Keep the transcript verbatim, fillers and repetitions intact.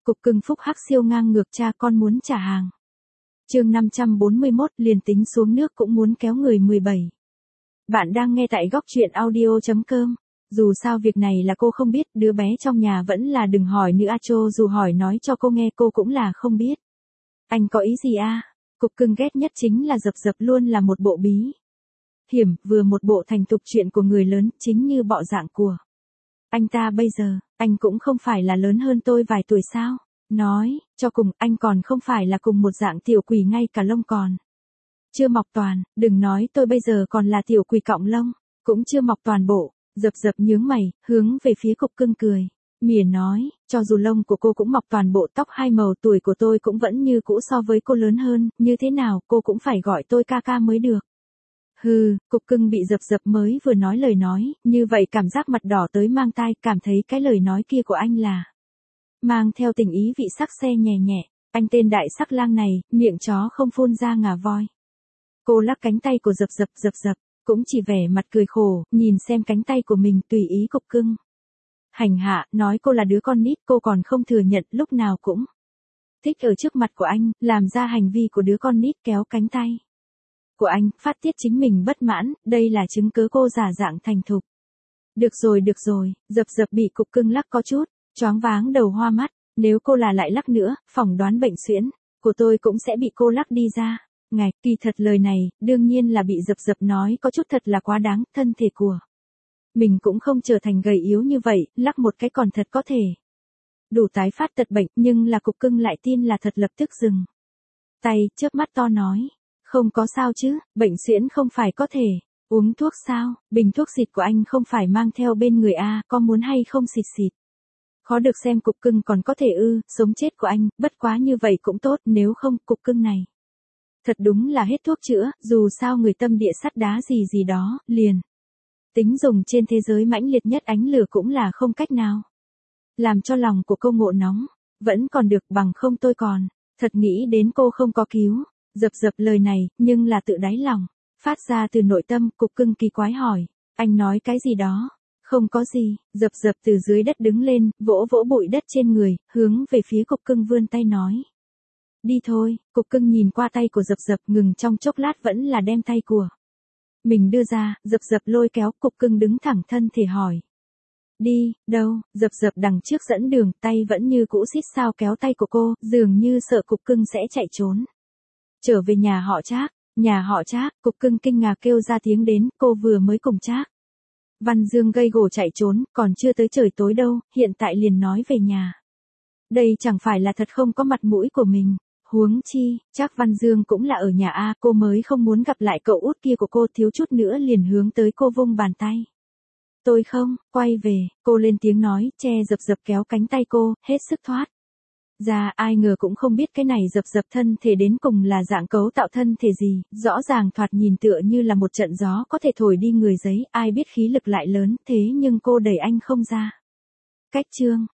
Cục cưng phúc hắc siêu ngang ngược cha con muốn trả hàng. Chương năm trăm bốn mươi mốt liền tính xuống nước cũng muốn kéo người mười bảy. Bạn đang nghe tại góc truyện audio chấm com. Dù sao việc này là cô không biết, đứa bé trong nhà vẫn là đừng hỏi nữa a Chô, dù hỏi nói cho cô nghe cô cũng là không biết. Anh có ý gì a? Cục cưng ghét nhất chính là Dập Dập luôn là một bộ bí hiểm, vừa một bộ thành tục chuyện của người lớn, chính như bọ dạng của anh ta bây giờ. Anh cũng không phải là lớn hơn tôi vài tuổi sao? Nói cho cùng, anh còn không phải là cùng một dạng tiểu quỷ, ngay cả lông còn chưa mọc toàn, đừng nói tôi bây giờ còn là tiểu quỷ cọng lông cũng chưa mọc toàn bộ. Dập Dập nhướng mày, hướng về phía cục cưng cười mỉa nói, cho dù lông của cô cũng mọc toàn bộ, tóc hai màu, tuổi của tôi cũng vẫn như cũ so với cô lớn hơn, như thế nào cô cũng phải gọi tôi ca ca mới được. Hừ, cục cưng bị Dập Dập mới vừa nói lời nói, như vậy cảm giác mặt đỏ tới mang tai, cảm thấy cái lời nói kia của anh là mang theo tình ý vị sắc xe nhẹ nhẹ. Anh tên đại sắc lang này, miệng chó không phun ra ngà voi. Cô lắc cánh tay của Dập Dập, Dập Dập cũng chỉ vẻ mặt cười khổ, nhìn xem cánh tay của mình, tùy ý cục cưng hành hạ, nói cô là đứa con nít, cô còn không thừa nhận, lúc nào cũng thích ở trước mặt của anh, làm ra hành vi của đứa con nít, kéo cánh tay của anh, phát tiết chính mình bất mãn, đây là chứng cớ cô giả dạng thành thục. Được rồi được rồi, Dập Dập bị cục cưng lắc có chút choáng váng đầu hoa mắt, nếu cô là lại lắc nữa, phỏng đoán bệnh suyễn của tôi cũng sẽ bị cô lắc đi ra. Ngài, kỳ thật lời này, đương nhiên là bị Dập Dập nói có chút thật là quá đáng, thân thể của mình cũng không trở thành gầy yếu như vậy, lắc một cái còn thật có thể đủ tái phát tật bệnh, nhưng là cục cưng lại tin là thật, lập tức dừng tay, chớp mắt to nói, không có sao chứ, bệnh suyễn không phải có thể uống thuốc sao, bình thuốc xịt của anh không phải mang theo bên người a, có muốn hay không xịt xịt. Khó được xem cục cưng còn có thể ư, sống chết của anh, bất quá như vậy cũng tốt, nếu không, cục cưng này thật đúng là hết thuốc chữa, dù sao người tâm địa sắt đá gì gì đó, liền tính dùng trên thế giới mãnh liệt nhất ánh lửa cũng là không cách nào làm cho lòng của cô ngộ nóng, vẫn còn được, bằng không tôi còn thật nghĩ đến cô không có cứu. Dập Dập lời này, nhưng là tự đáy lòng phát ra từ nội tâm. Cục cưng kỳ quái hỏi, anh nói cái gì đó? Không có gì. Dập Dập từ dưới đất đứng lên, vỗ vỗ bụi đất trên người, hướng về phía cục cưng vươn tay nói, đi thôi. Cục cưng nhìn qua tay của Dập Dập, ngừng trong chốc lát vẫn là đem tay của mình đưa ra. Dập Dập lôi kéo, cục cưng đứng thẳng thân thể hỏi, đi đâu? Dập Dập đằng trước dẫn đường, tay vẫn như cũ xít sao kéo tay của cô, dường như sợ cục cưng sẽ chạy trốn trở về nhà họ Trác. Nhà họ Trác? Cục cưng kinh ngạc kêu ra tiếng đến, cô vừa mới cùng Trác Văn Dương gây gổ chạy trốn, còn chưa tới trời tối đâu, hiện tại liền nói về nhà. Đây chẳng phải là thật không có mặt mũi của mình. Huống chi, Trác Văn Dương cũng là ở nhà a, cô mới không muốn gặp lại cậu út kia của cô, thiếu chút nữa liền hướng tới cô vung bàn tay. Tôi không, quay về, cô lên tiếng nói, che Dập Dập kéo cánh tay cô, hết sức thoát ra. Ai ngờ cũng không biết cái này Dập Dập thân thể đến cùng là dạng cấu tạo thân thể gì, rõ ràng thoạt nhìn tựa như là một trận gió có thể thổi đi người giấy, ai biết khí lực lại lớn thế, nhưng cô đẩy anh không ra. Cách chương